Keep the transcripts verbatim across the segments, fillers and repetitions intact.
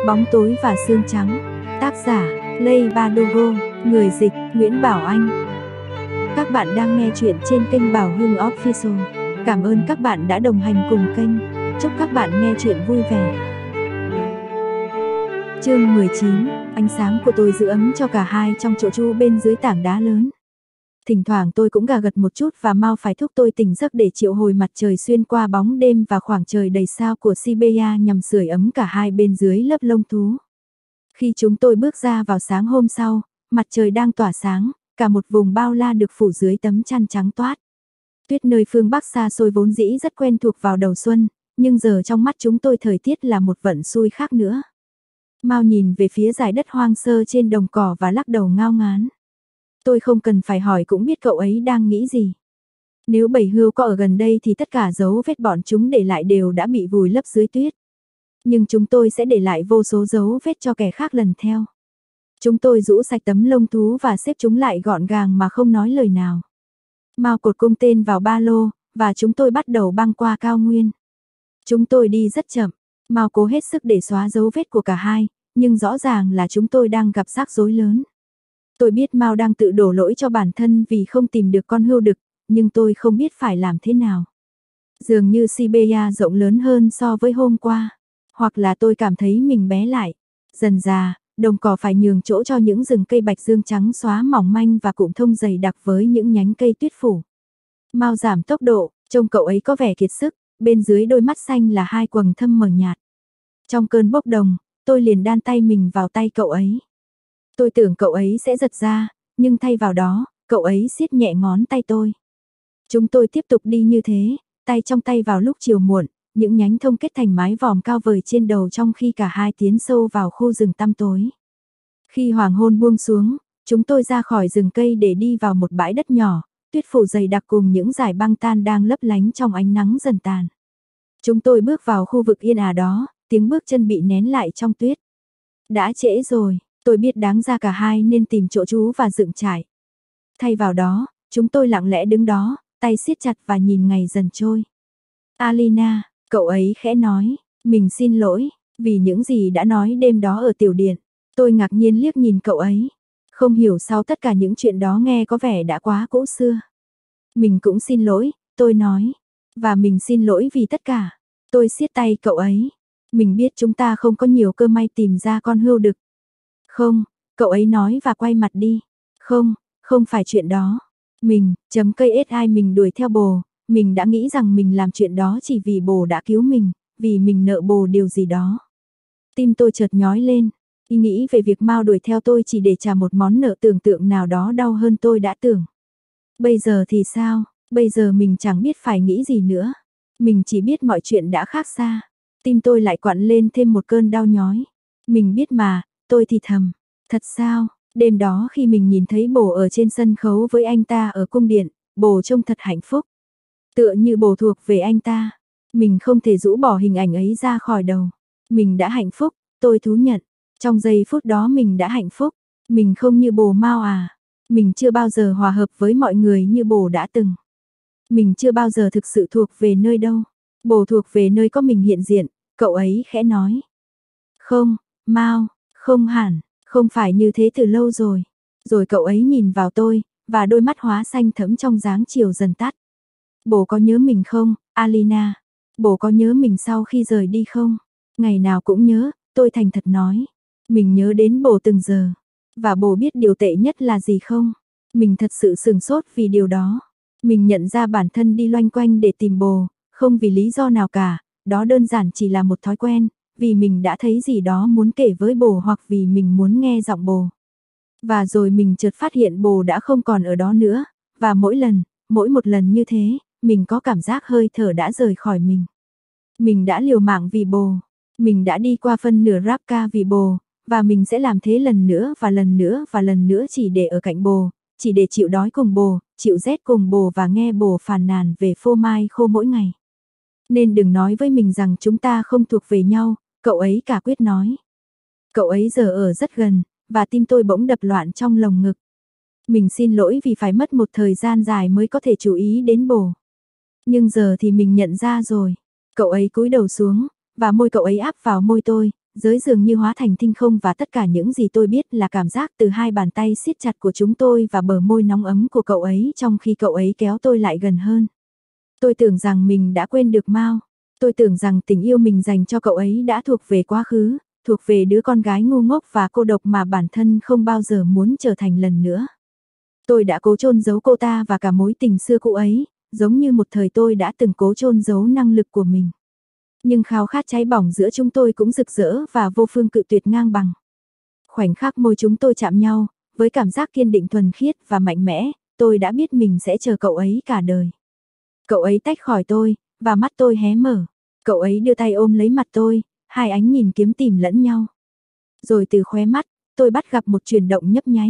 Bóng tối và xương trắng. Tác giả: Lay Badogo. Người dịch: Nguyễn Bảo Anh. Các bạn đang nghe chuyện trên kênh Bảo Hưng Official. Cảm ơn các bạn đã đồng hành cùng kênh. Chúc các bạn nghe chuyện vui vẻ. Chương mười chín. Ánh sáng của tôi giữ ấm cho cả hai trong chỗ chu bên dưới tảng đá lớn. Thỉnh thoảng tôi cũng gà gật một chút và mau phải thúc tôi tỉnh giấc để triệu hồi mặt trời xuyên qua bóng đêm và khoảng trời đầy sao của Siberia nhằm sưởi ấm cả hai bên dưới lớp lông thú. Khi chúng tôi bước ra vào sáng hôm sau, mặt trời đang tỏa sáng, cả một vùng bao la được phủ dưới tấm chăn trắng toát. Tuyết nơi phương Bắc xa xôi vốn dĩ rất quen thuộc vào đầu xuân, nhưng giờ trong mắt chúng tôi thời tiết là một vận xui khác nữa. Mao nhìn về phía dải đất hoang sơ trên đồng cỏ và lắc đầu ngao ngán. Tôi không cần phải hỏi cũng biết cậu ấy đang nghĩ gì. Nếu bầy hươu có ở gần đây thì tất cả dấu vết bọn chúng để lại đều đã bị vùi lấp dưới tuyết. Nhưng chúng tôi sẽ để lại vô số dấu vết cho kẻ khác lần theo. Chúng tôi rũ sạch tấm lông thú và xếp chúng lại gọn gàng mà không nói lời nào. Mao cột cung tên vào ba lô, và chúng tôi bắt đầu băng qua cao nguyên. Chúng tôi đi rất chậm, Mao cố hết sức để xóa dấu vết của cả hai, nhưng rõ ràng là chúng tôi đang gặp rắc rối lớn. Tôi biết Mao đang tự đổ lỗi cho bản thân vì không tìm được con hươu đực, nhưng tôi không biết phải làm thế nào. Dường như Siberia rộng lớn hơn so với hôm qua, hoặc là tôi cảm thấy mình bé lại. Dần dà, đồng cỏ phải nhường chỗ cho những rừng cây bạch dương trắng xóa mỏng manh và cụm thông dày đặc với những nhánh cây tuyết phủ. Mao giảm tốc độ, trông cậu ấy có vẻ kiệt sức, bên dưới đôi mắt xanh là hai quầng thâm mờ nhạt. Trong cơn bốc đồng, tôi liền đan tay mình vào tay cậu ấy. Tôi tưởng cậu ấy sẽ giật ra, nhưng thay vào đó, cậu ấy siết nhẹ ngón tay tôi. Chúng tôi tiếp tục đi như thế, tay trong tay vào lúc chiều muộn, những nhánh thông kết thành mái vòm cao vời trên đầu trong khi cả hai tiến sâu vào khu rừng tăm tối. Khi hoàng hôn buông xuống, chúng tôi ra khỏi rừng cây để đi vào một bãi đất nhỏ, tuyết phủ dày đặc cùng những dải băng tan đang lấp lánh trong ánh nắng dần tàn. Chúng tôi bước vào khu vực yên ả đó, tiếng bước chân bị nén lại trong tuyết. Đã trễ rồi. Tôi biết đáng ra cả hai nên tìm chỗ trú và dựng trại. Thay vào đó, chúng tôi lặng lẽ đứng đó, tay siết chặt và nhìn ngày dần trôi. Alina, cậu ấy khẽ nói, mình xin lỗi, vì những gì đã nói đêm đó ở tiểu điện. Tôi ngạc nhiên liếc nhìn cậu ấy. Không hiểu sao tất cả những chuyện đó nghe có vẻ đã quá cũ xưa. Mình cũng xin lỗi, tôi nói. Và mình xin lỗi vì tất cả. Tôi siết tay cậu ấy. Mình biết chúng ta không có nhiều cơ may tìm ra con hươu đực. Không, cậu ấy nói và quay mặt đi. Không, không phải chuyện đó. Mình, chấm cây ét ai mình đuổi theo bồ, mình đã nghĩ rằng mình làm chuyện đó chỉ vì bồ đã cứu mình, vì mình nợ bồ điều gì đó. Tim tôi chợt nhói lên, ý nghĩ về việc Mao đuổi theo tôi chỉ để trả một món nợ tưởng tượng nào đó đau hơn tôi đã tưởng. Bây giờ thì sao, bây giờ mình chẳng biết phải nghĩ gì nữa. Mình chỉ biết mọi chuyện đã khác xa. Tim tôi lại quặn lên thêm một cơn đau nhói. Mình biết mà. Tôi thì thầm, thật sao, đêm đó khi mình nhìn thấy bồ ở trên sân khấu với anh ta ở cung điện, bồ trông thật hạnh phúc. Tựa như bồ thuộc về anh ta, mình không thể rũ bỏ hình ảnh ấy ra khỏi đầu. Mình đã hạnh phúc, tôi thú nhận, trong giây phút đó mình đã hạnh phúc, mình không như bồ Mao à, mình chưa bao giờ hòa hợp với mọi người như bồ đã từng. Mình chưa bao giờ thực sự thuộc về nơi đâu, bồ thuộc về nơi có mình hiện diện, cậu ấy khẽ nói. Không, Mao. Không hẳn, không phải như thế từ lâu rồi. Rồi cậu ấy nhìn vào tôi, và đôi mắt hóa xanh thẫm trong dáng chiều dần tắt. Bố có nhớ mình không, Alina? Bố có nhớ mình sau khi rời đi không? Ngày nào cũng nhớ, tôi thành thật nói. Mình nhớ đến bố từng giờ. Và bố biết điều tệ nhất là gì không? Mình thật sự sửng sốt vì điều đó. Mình nhận ra bản thân đi loanh quanh để tìm bố, không vì lý do nào cả, đó đơn giản chỉ là một thói quen. Vì mình đã thấy gì đó muốn kể với bồ hoặc vì mình muốn nghe giọng bồ. Và rồi mình chợt phát hiện bồ đã không còn ở đó nữa, và mỗi lần, mỗi một lần như thế, mình có cảm giác hơi thở đã rời khỏi mình. Mình đã liều mạng vì bồ, mình đã đi qua phân nửa Rapka vì bồ, và mình sẽ làm thế lần nữa và lần nữa và lần nữa chỉ để ở cạnh bồ, chỉ để chịu đói cùng bồ, chịu rét cùng bồ và nghe bồ phàn nàn về phô mai khô mỗi ngày. Nên đừng nói với mình rằng chúng ta không thuộc về nhau. Cậu ấy cả quyết nói. Cậu ấy giờ ở rất gần, và tim tôi bỗng đập loạn trong lồng ngực. Mình xin lỗi vì phải mất một thời gian dài mới có thể chú ý đến bồ. Nhưng giờ thì mình nhận ra rồi. Cậu ấy cúi đầu xuống, và môi cậu ấy áp vào môi tôi, giới dường như hóa thành tinh không và tất cả những gì tôi biết là cảm giác từ hai bàn tay siết chặt của chúng tôi và bờ môi nóng ấm của cậu ấy trong khi cậu ấy kéo tôi lại gần hơn. Tôi tưởng rằng mình đã quên được Mao. Tôi tưởng rằng tình yêu mình dành cho cậu ấy đã thuộc về quá khứ, thuộc về đứa con gái ngu ngốc và cô độc mà bản thân không bao giờ muốn trở thành lần nữa. Tôi đã cố chôn giấu cô ta và cả mối tình xưa cũ ấy, giống như một thời tôi đã từng cố chôn giấu năng lực của mình. Nhưng khao khát cháy bỏng giữa chúng tôi cũng rực rỡ và vô phương cự tuyệt ngang bằng. Khoảnh khắc môi chúng tôi chạm nhau, với cảm giác kiên định thuần khiết và mạnh mẽ, tôi đã biết mình sẽ chờ cậu ấy cả đời. Cậu ấy tách khỏi tôi, và mắt tôi hé mở. Cậu ấy đưa tay ôm lấy mặt tôi, hai ánh nhìn kiếm tìm lẫn nhau. Rồi từ khóe mắt, tôi bắt gặp một chuyển động nhấp nháy.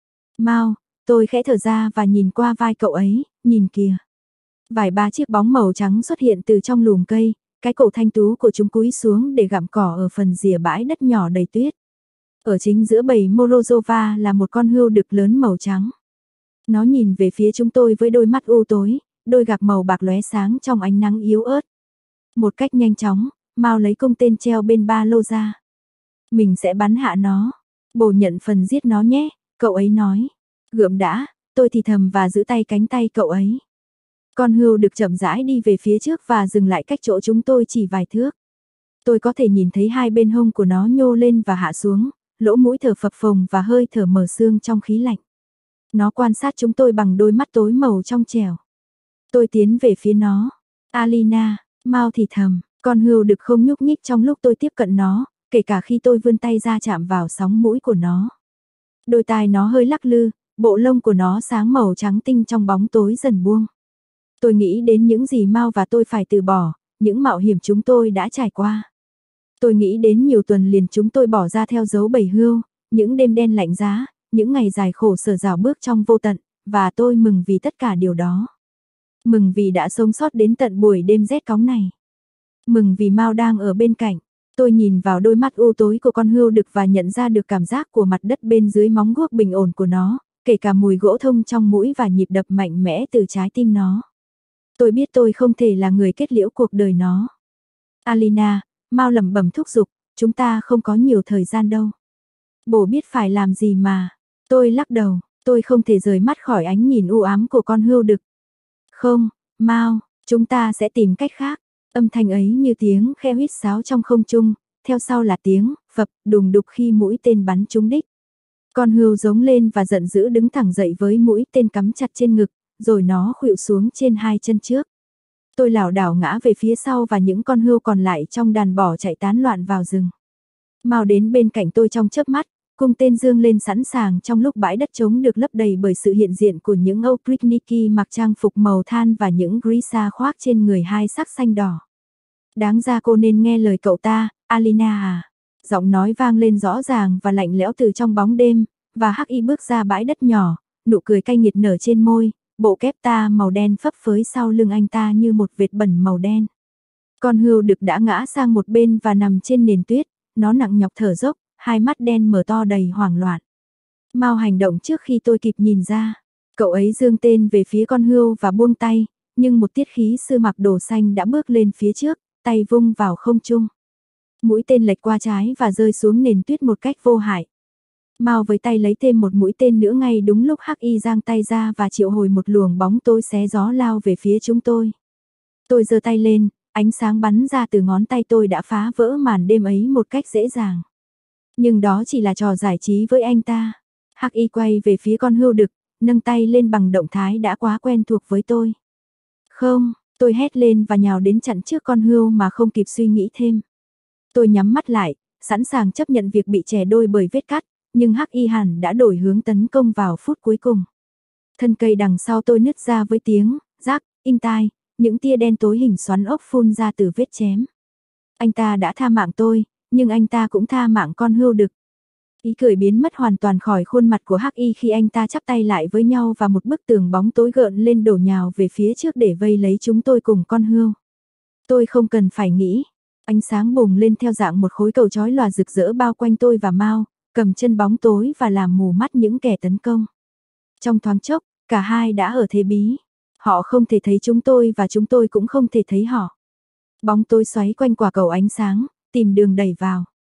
Mao, tôi khẽ thở ra và nhìn qua vai cậu ấy, nhìn kìa. Vài ba chiếc bóng màu trắng xuất hiện từ trong lùm cây, cái cổ thanh tú của chúng cúi xuống để gặm cỏ ở phần rìa bãi đất nhỏ đầy tuyết. Ở chính giữa bầy Morozova là một con hươu đực lớn màu trắng. Nó nhìn về phía chúng tôi với đôi mắt u tối, đôi gạc màu bạc lóe sáng trong ánh nắng yếu ớt. Một cách nhanh chóng, Mao lấy cung tên treo bên ba lô ra. Mình sẽ bắn hạ nó. Bồ nhận phần giết nó nhé, cậu ấy nói. Gượm đã, tôi thì thầm và giữ tay cánh tay cậu ấy. Con hươu đực chậm rãi đi về phía trước và dừng lại cách chỗ chúng tôi chỉ vài thước. Tôi có thể nhìn thấy hai bên hông của nó nhô lên và hạ xuống, lỗ mũi thở phập phồng và hơi thở mở xương trong khí lạnh. Nó quan sát chúng tôi bằng đôi mắt tối màu trong trẻo. Tôi tiến về phía nó. Alina, Mao thì thầm, con hươu đực không nhúc nhích trong lúc tôi tiếp cận nó, kể cả khi tôi vươn tay ra chạm vào sóng mũi của nó. Đôi tai nó hơi lắc lư, bộ lông của nó sáng màu trắng tinh trong bóng tối dần buông. Tôi nghĩ đến những gì Mao và tôi phải từ bỏ, những mạo hiểm chúng tôi đã trải qua. Tôi nghĩ đến nhiều tuần liền chúng tôi bỏ ra theo dấu bầy hươu, những đêm đen lạnh giá, những ngày dài khổ sở rào bước trong vô tận, và tôi mừng vì tất cả điều đó. Mừng vì đã sống sót đến tận buổi đêm rét cóng này. Mừng vì Mao đang ở bên cạnh. Tôi nhìn vào đôi mắt u tối của con hươu đực và nhận ra được cảm giác của mặt đất bên dưới móng guốc bình ổn của nó, kể cả mùi gỗ thông trong mũi và nhịp đập mạnh mẽ từ trái tim nó. Tôi biết tôi không thể là người kết liễu cuộc đời nó. Alina, Mao lẩm bẩm thúc giục, chúng ta không có nhiều thời gian đâu. Bố biết phải làm gì mà. Tôi lắc đầu, tôi không thể rời mắt khỏi ánh nhìn u ám của con hươu đực. Không, Mao, chúng ta sẽ tìm cách khác. Âm thanh ấy như tiếng khe huýt sáo trong không trung, theo sau là tiếng phập đùng đục khi mũi tên bắn trúng đích. Con hươu giống lên và giận dữ đứng thẳng dậy với mũi tên cắm chặt trên ngực, rồi nó khuỵu xuống trên hai chân trước. Tôi lảo đảo ngã về phía sau và những con hươu còn lại trong đàn bỏ chạy tán loạn vào rừng. Mao đến bên cạnh tôi trong chớp mắt, cung tên dương lên sẵn sàng trong lúc bãi đất trống được lấp đầy bởi sự hiện diện của những Oprichniki mặc trang phục màu than và những Grisa khoác trên người hai sắc xanh đỏ. Đáng ra cô nên nghe lời cậu ta, Alina à. Giọng nói vang lên rõ ràng và lạnh lẽo từ trong bóng đêm, và Hắc Y bước ra bãi đất nhỏ, nụ cười cay nghiệt nở trên môi, bộ kép ta màu đen phấp phới sau lưng anh ta như một vệt bẩn màu đen. Con hươu đực đã ngã sang một bên và nằm trên nền tuyết, nó nặng nhọc thở dốc, hai mắt đen mở to đầy hoảng loạn. Mao hành động trước khi tôi kịp nhìn ra. Cậu ấy giương tên về phía con hươu và buông tay, nhưng một tiết khí sư mặc đồ xanh đã bước lên phía trước, tay vung vào không trung. Mũi tên lệch qua trái và rơi xuống nền tuyết một cách vô hại. Mao với tay lấy thêm một mũi tên nữa ngay đúng lúc Hắc Y giang tay ra và triệu hồi một luồng bóng tối xé gió lao về phía chúng tôi. Tôi giơ tay lên, ánh sáng bắn ra từ ngón tay tôi đã phá vỡ màn đêm ấy một cách dễ dàng. Nhưng đó chỉ là trò giải trí với anh ta. Hắc Y quay về phía con hươu đực, nâng tay lên bằng động thái đã quá quen thuộc với tôi. Không, tôi hét lên và nhào đến chặn trước con hươu mà không kịp suy nghĩ thêm. Tôi nhắm mắt lại, sẵn sàng chấp nhận việc bị chẻ đôi bởi vết cắt, nhưng Hắc Y hẳn đã đổi hướng tấn công vào phút cuối cùng. Thân cây đằng sau tôi nứt ra với tiếng rác, inh tai, những tia đen tối hình xoắn ốc phun ra từ vết chém. Anh ta đã tha mạng tôi, nhưng anh ta cũng tha mạng con hươu đực. Ý cười biến mất hoàn toàn khỏi khuôn mặt của Hắc Y khi anh ta chắp tay lại với nhau và một bức tường bóng tối gợn lên đổ nhào về phía trước để vây lấy chúng tôi cùng con hươu. Tôi không cần phải nghĩ. Ánh sáng bùng lên theo dạng một khối cầu chói lòa rực rỡ bao quanh tôi và Mao, cầm chân bóng tối và làm mù mắt những kẻ tấn công. Trong thoáng chốc, cả hai đã ở thế bí. Họ không thể thấy chúng tôi và chúng tôi cũng không thể thấy họ. Bóng tối xoáy quanh quả cầu ánh sáng, tìm đường đẩy vào.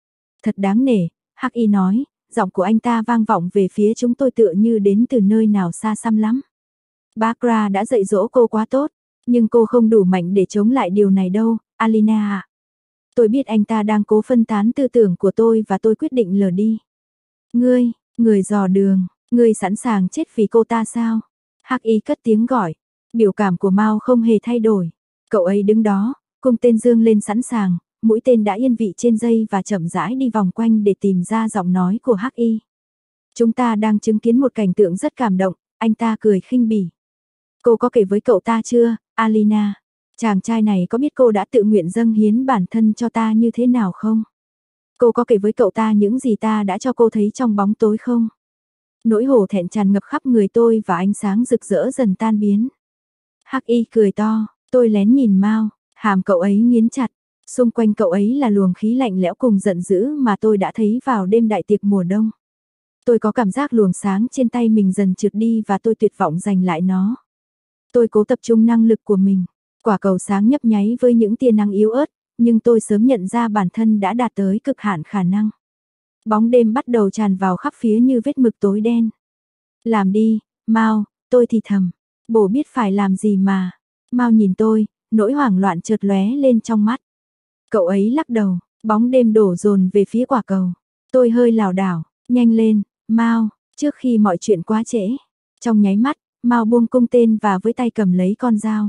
Thật đáng nể, Hắc Y nói, giọng của anh ta vang vọng về phía chúng tôi tựa như đến từ nơi nào xa xăm lắm. Barbara đã dạy dỗ cô quá tốt, nhưng cô không đủ mạnh để chống lại điều này đâu, Alina ạ. Tôi biết anh ta đang cố phân tán tư tưởng của tôi và tôi quyết định lờ đi. Ngươi, người dò đường, ngươi sẵn sàng chết vì cô ta sao? Hắc Y cất tiếng gọi, biểu cảm của Mao không hề thay đổi. Cậu ấy đứng đó, cung tên dương lên sẵn sàng, mũi tên đã yên vị trên dây và chậm rãi đi vòng quanh để tìm ra giọng nói của Hắc Y. Chúng ta đang chứng kiến một cảnh tượng rất cảm động, anh ta cười khinh bỉ. Cô có kể với cậu ta chưa, Alina? Chàng trai này có biết cô đã tự nguyện dâng hiến bản thân cho ta như thế nào không? Cô có kể với cậu ta những gì ta đã cho cô thấy trong bóng tối không? Nỗi hổ thẹn tràn ngập khắp người tôi và ánh sáng rực rỡ dần tan biến. Hắc Y cười to, tôi lén nhìn Mao, hàm cậu ấy nghiến chặt. Xung quanh cậu ấy là luồng khí lạnh lẽo cùng giận dữ mà tôi đã thấy vào đêm đại tiệc mùa đông. Tôi có cảm giác luồng sáng trên tay mình dần trượt đi và tôi tuyệt vọng giành lại nó. Tôi cố tập trung năng lực của mình. Quả cầu sáng nhấp nháy với những tia nắng yếu ớt, nhưng tôi sớm nhận ra bản thân đã đạt tới cực hạn khả năng. Bóng đêm bắt đầu tràn vào khắp phía như vết mực tối đen. Làm đi, Mao, tôi thì thầm. Bố biết phải làm gì mà. Mao nhìn tôi, nỗi hoảng loạn chợt lóe lên trong mắt. Cậu ấy lắc đầu, bóng đêm đổ dồn về phía quả cầu. Tôi hơi lảo đảo, nhanh lên, Mao, trước khi mọi chuyện quá trễ. Trong nháy mắt, Mao buông cung tên và với tay cầm lấy con dao.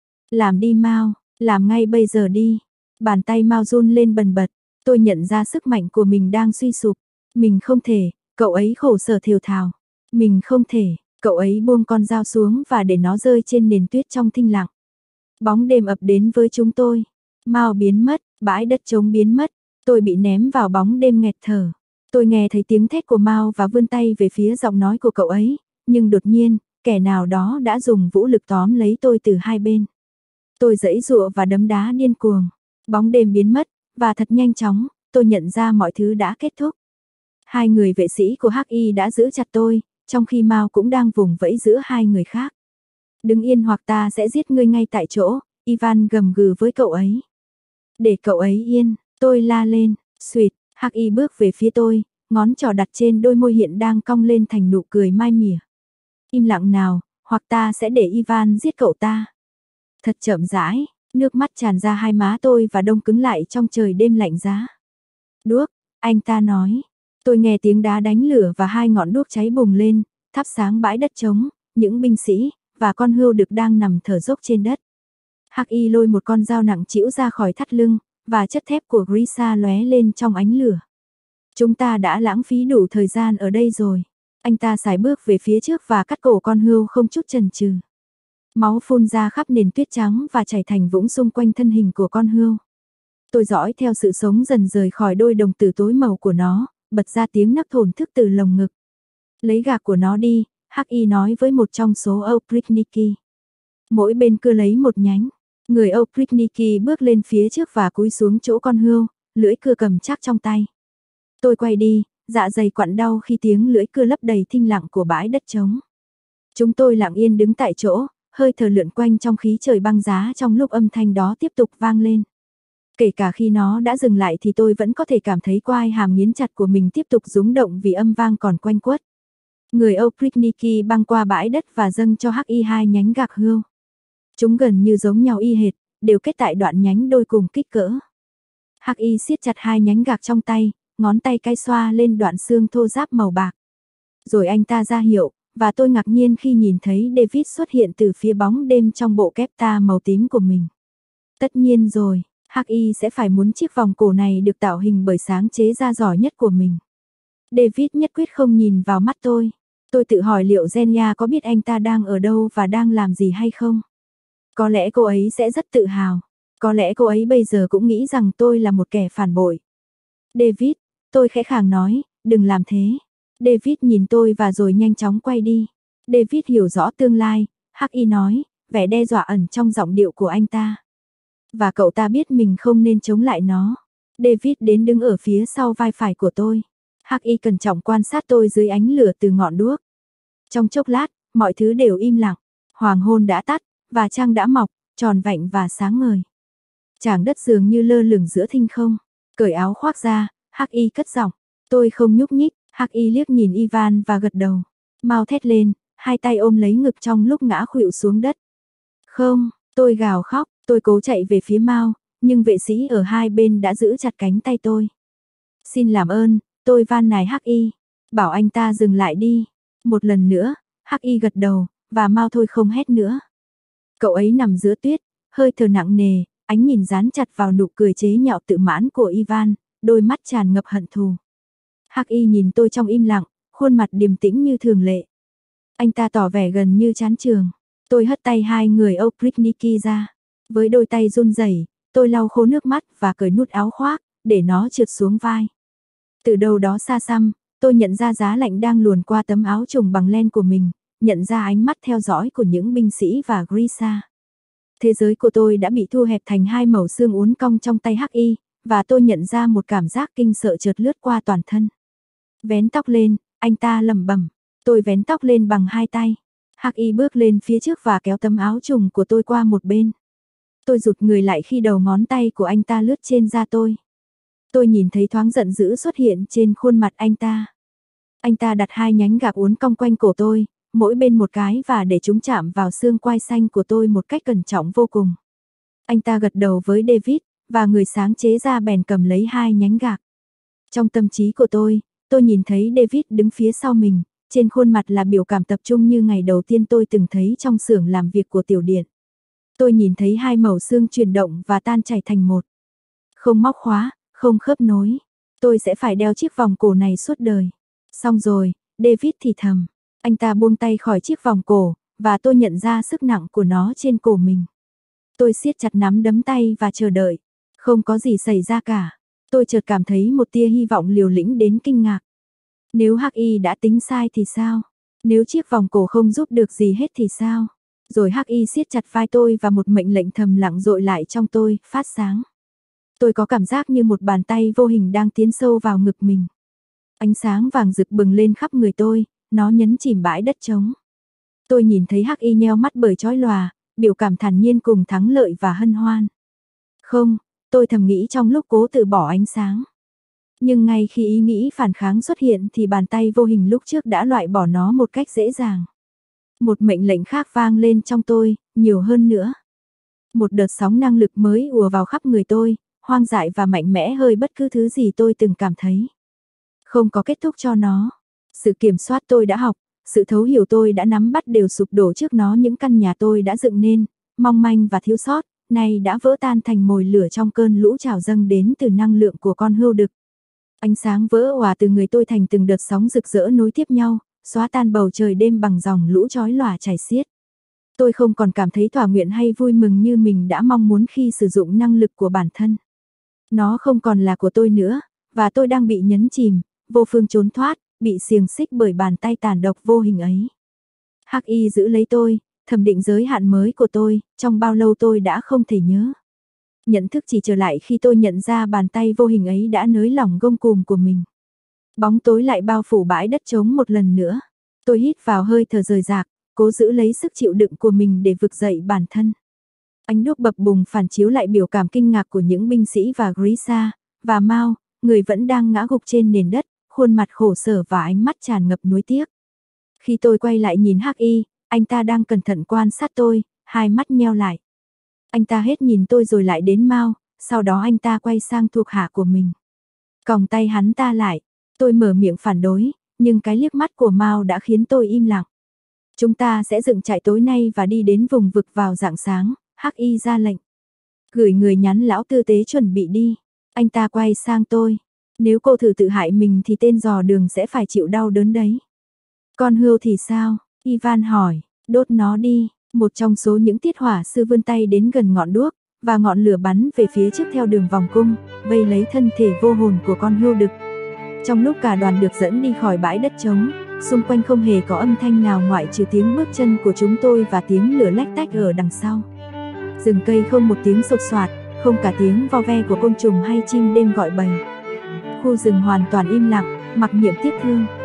Làm đi Mao, làm ngay bây giờ đi. Bàn tay Mao run lên bần bật, tôi nhận ra sức mạnh của mình đang suy sụp. Mình không thể, cậu ấy khổ sở thều thào. Mình không thể, cậu ấy buông con dao xuống và để nó rơi trên nền tuyết trong thinh lặng. Bóng đêm ập đến với chúng tôi. Mao biến mất, bãi đất trống biến mất. Tôi bị ném vào bóng đêm nghẹt thở. Tôi nghe thấy tiếng thét của Mao và vươn tay về phía giọng nói của cậu ấy. Nhưng đột nhiên, kẻ nào đó đã dùng vũ lực tóm lấy tôi từ hai bên. Tôi giãy giụa và đấm đá điên cuồng. Bóng đêm biến mất, và thật nhanh chóng, tôi nhận ra mọi thứ đã kết thúc. Hai người vệ sĩ của Hắc Y đã giữ chặt tôi, trong khi Mao cũng đang vùng vẫy giữa hai người khác. Đứng yên hoặc ta sẽ giết ngươi ngay tại chỗ, Ivan gầm gừ với cậu ấy. Để cậu ấy yên, tôi la lên, suýt, Hắc Y bước về phía tôi, ngón trỏ đặt trên đôi môi hiện đang cong lên thành nụ cười mai mỉa. Im lặng nào, hoặc ta sẽ để Ivan giết cậu ta. Thật chậm rãi, nước mắt tràn ra hai má tôi và đông cứng lại trong trời đêm lạnh giá. Đuốc, anh ta nói. Tôi nghe tiếng đá đánh lửa và hai ngọn đuốc cháy bùng lên, thắp sáng bãi đất trống, những binh sĩ, và con hươu đực đang nằm thở dốc trên đất. Hắc Y lôi một con dao nặng trĩu ra khỏi thắt lưng, và chất thép của Grisa lóe lên trong ánh lửa. Chúng ta đã lãng phí đủ thời gian ở đây rồi. Anh ta sải bước về phía trước và cắt cổ con hươu không chút chần chừ. Máu phun ra khắp nền tuyết trắng và chảy thành vũng xung quanh thân hình của con hươu. Tôi dõi theo sự sống dần rời khỏi đôi đồng tử tối màu của nó, bật ra tiếng nấc thổn thức từ lồng ngực. Lấy gạc của nó đi, Hắc Y nói với một trong số Oprichniki. Mỗi bên cứ lấy một nhánh. Người Oprichniki bước lên phía trước và cúi xuống chỗ con hươu, lưỡi cưa cầm chắc trong tay. Tôi quay đi, dạ dày quặn đau khi tiếng lưỡi cưa lấp đầy thinh lặng của bãi đất trống. Chúng tôi lặng yên đứng tại chỗ, hơi thở lượn quanh trong khí trời băng giá trong lúc âm thanh đó tiếp tục vang lên. Kể cả khi nó đã dừng lại thì tôi vẫn có thể cảm thấy quai hàm nghiến chặt của mình tiếp tục rung động vì âm vang còn quanh quất. Người Oprichniki băng qua bãi đất và dâng cho Hắc Y hai nhánh gạc hươu. Chúng gần như giống nhau y hệt, đều kết tại đoạn nhánh đôi cùng kích cỡ. Hắc Y siết chặt hai nhánh gạc trong tay, ngón tay cay xoa lên đoạn xương thô ráp màu bạc. Rồi anh ta ra hiệu, và tôi ngạc nhiên khi nhìn thấy David xuất hiện từ phía bóng đêm trong bộ kép ta màu tím của mình. Tất nhiên rồi, Hắc Y sẽ phải muốn chiếc vòng cổ này được tạo hình bởi sáng chế ra giỏi nhất của mình. David nhất quyết không nhìn vào mắt tôi. Tôi tự hỏi liệu Zenia có biết anh ta đang ở đâu và đang làm gì hay không? Có lẽ cô ấy sẽ rất tự hào. Có lẽ cô ấy bây giờ cũng nghĩ rằng tôi là một kẻ phản bội. David, tôi khẽ khàng nói, đừng làm thế. David nhìn tôi và rồi nhanh chóng quay đi. David hiểu rõ tương lai, Hắc Y nói, vẻ đe dọa ẩn trong giọng điệu của anh ta. Và cậu ta biết mình không nên chống lại nó. David đến đứng ở phía sau vai phải của tôi. Hắc Y cẩn trọng quan sát tôi dưới ánh lửa từ ngọn đuốc. Trong chốc lát, mọi thứ đều im lặng. Hoàng hôn đã tắt, và trăng đã mọc, tròn vạnh và sáng ngời. Tràng đất dường như lơ lửng giữa thinh không. Cởi áo khoác ra, Hắc Y cất giọng. Tôi không nhúc nhích, Hắc Y liếc nhìn Ivan và gật đầu. Mao thét lên, hai tay ôm lấy ngực trong lúc ngã khuỵu xuống đất. Không, tôi gào khóc, tôi cố chạy về phía Mao, nhưng vệ sĩ ở hai bên đã giữ chặt cánh tay tôi. Xin làm ơn, tôi van nài Hắc Y, bảo anh ta dừng lại đi. Một lần nữa, Hắc Y gật đầu, và Mao thôi không hét nữa. Cậu ấy nằm giữa tuyết, hơi thở nặng nề, ánh nhìn dán chặt vào nụ cười chế nhạo tự mãn của Ivan, đôi mắt tràn ngập hận thù. Hắc Y nhìn tôi trong im lặng, khuôn mặt điềm tĩnh như thường lệ. Anh ta tỏ vẻ gần như chán chường. Tôi hất tay hai người Oprichniki ra. Với đôi tay run rẩy, tôi lau khô nước mắt và cởi nút áo khoác, để nó trượt xuống vai. Từ đâu đó xa xăm, tôi nhận ra giá lạnh đang luồn qua tấm áo trùng bằng len của mình, nhận ra ánh mắt theo dõi của những binh sĩ và Grisa. Thế giới của tôi đã bị thu hẹp thành hai mẩu xương uốn cong trong tay Hắc Y, và tôi nhận ra một cảm giác kinh sợ chợt lướt qua toàn thân. Vén tóc lên, anh ta lẩm bẩm. Tôi vén tóc lên bằng hai tay. Hắc Y bước lên phía trước và kéo tấm áo trùng của tôi qua một bên. Tôi rụt người lại khi đầu ngón tay của anh ta lướt trên da tôi. Tôi nhìn thấy thoáng giận dữ xuất hiện trên khuôn mặt anh ta. Anh ta đặt hai nhánh gạc uốn cong quanh cổ tôi, mỗi bên một cái và để chúng chạm vào xương quai xanh của tôi một cách cẩn trọng vô cùng. Anh ta gật đầu với David, và người sáng chế ra bèn cầm lấy hai nhánh gạc. Trong tâm trí của tôi, tôi nhìn thấy David đứng phía sau mình, trên khuôn mặt là biểu cảm tập trung như ngày đầu tiên tôi từng thấy trong xưởng làm việc của Tiểu Điện. Tôi nhìn thấy hai mẩu xương chuyển động và tan chảy thành một. Không móc khóa, không khớp nối. Tôi sẽ phải đeo chiếc vòng cổ này suốt đời. Xong rồi, David thì thầm. Anh ta buông tay khỏi chiếc vòng cổ, và tôi nhận ra sức nặng của nó trên cổ mình. Tôi siết chặt nắm đấm tay và chờ đợi. Không có gì xảy ra cả. Tôi chợt cảm thấy một tia hy vọng liều lĩnh đến kinh ngạc. Nếu Hắc Y đã tính sai thì sao? Nếu chiếc vòng cổ không giúp được gì hết thì sao? Rồi Hắc Y siết chặt vai tôi và một mệnh lệnh thầm lặng dội lại trong tôi, phát sáng. Tôi có cảm giác như một bàn tay vô hình đang tiến sâu vào ngực mình. Ánh sáng vàng rực bừng lên khắp người tôi, nó nhấn chìm bãi đất trống. Tôi nhìn thấy Hắc Y nheo mắt bởi chói lòa, biểu cảm thản nhiên cùng thắng lợi và hân hoan. Không, tôi thầm nghĩ trong lúc cố từ bỏ ánh sáng. Nhưng ngay khi ý nghĩ phản kháng xuất hiện thì bàn tay vô hình lúc trước đã loại bỏ nó một cách dễ dàng. Một mệnh lệnh khác vang lên trong tôi, nhiều hơn nữa. Một đợt sóng năng lực mới ùa vào khắp người tôi, hoang dại và mạnh mẽ hơn bất cứ thứ gì tôi từng cảm thấy. Không có kết thúc cho nó. Sự kiểm soát tôi đã học, sự thấu hiểu tôi đã nắm bắt đều sụp đổ trước nó. Những căn nhà tôi đã dựng nên, mong manh và thiếu sót, nay đã vỡ tan thành mồi lửa trong cơn lũ trào dâng đến từ năng lượng của con hươu đực. Ánh sáng vỡ òa từ người tôi thành từng đợt sóng rực rỡ nối tiếp nhau, xóa tan bầu trời đêm bằng dòng lũ chói lòa chảy xiết. Tôi không còn cảm thấy thỏa nguyện hay vui mừng như mình đã mong muốn khi sử dụng năng lực của bản thân. Nó không còn là của tôi nữa, và tôi đang bị nhấn chìm, vô phương trốn thoát, bị xiềng xích bởi bàn tay tàn độc vô hình ấy. Hắc Y giữ lấy tôi, thẩm định giới hạn mới của tôi, trong bao lâu tôi đã không thể nhớ. Nhận thức chỉ trở lại khi tôi nhận ra bàn tay vô hình ấy đã nới lỏng gông cùm của mình. Bóng tối lại bao phủ bãi đất trống một lần nữa. Tôi hít vào hơi thở rời rạc, cố giữ lấy sức chịu đựng của mình để vực dậy bản thân. Ánh đuốc bập bùng phản chiếu lại biểu cảm kinh ngạc của những binh sĩ và Grisa, và Mao, người vẫn đang ngã gục trên nền đất, khuôn mặt khổ sở và ánh mắt tràn ngập nuối tiếc. Khi tôi quay lại nhìn Hắc Y, anh ta đang cẩn thận quan sát tôi, hai mắt nheo lại. Anh ta hết nhìn tôi rồi lại đến Mao, sau đó anh ta quay sang thuộc hạ của mình. Còng tay hắn ta lại, tôi mở miệng phản đối, nhưng cái liếc mắt của Mao đã khiến tôi im lặng. Chúng ta sẽ dựng trại tối nay và đi đến vùng vực vào rạng sáng, Hắc Y ra lệnh. Gửi người nhắn lão tư tế chuẩn bị đi. Anh ta quay sang tôi. Nếu cô thử tự hại mình thì tên dò đường sẽ phải chịu đau đớn đấy. Con hươu thì sao? Ivan hỏi. Đốt nó đi. Một trong số những tiết hỏa sư vươn tay đến gần ngọn đuốc, và ngọn lửa bắn về phía trước theo đường vòng cung, vây lấy thân thể vô hồn của con hươu đực. Trong lúc cả đoàn được dẫn đi khỏi bãi đất trống, xung quanh không hề có âm thanh nào ngoại trừ tiếng bước chân của chúng tôi và tiếng lửa lách tách ở đằng sau. Rừng cây không một tiếng sột soạt, không cả tiếng vo ve của côn trùng hay chim đêm gọi bầy. Khu rừng hoàn toàn im lặng, mặc nhiệm tiếc thương.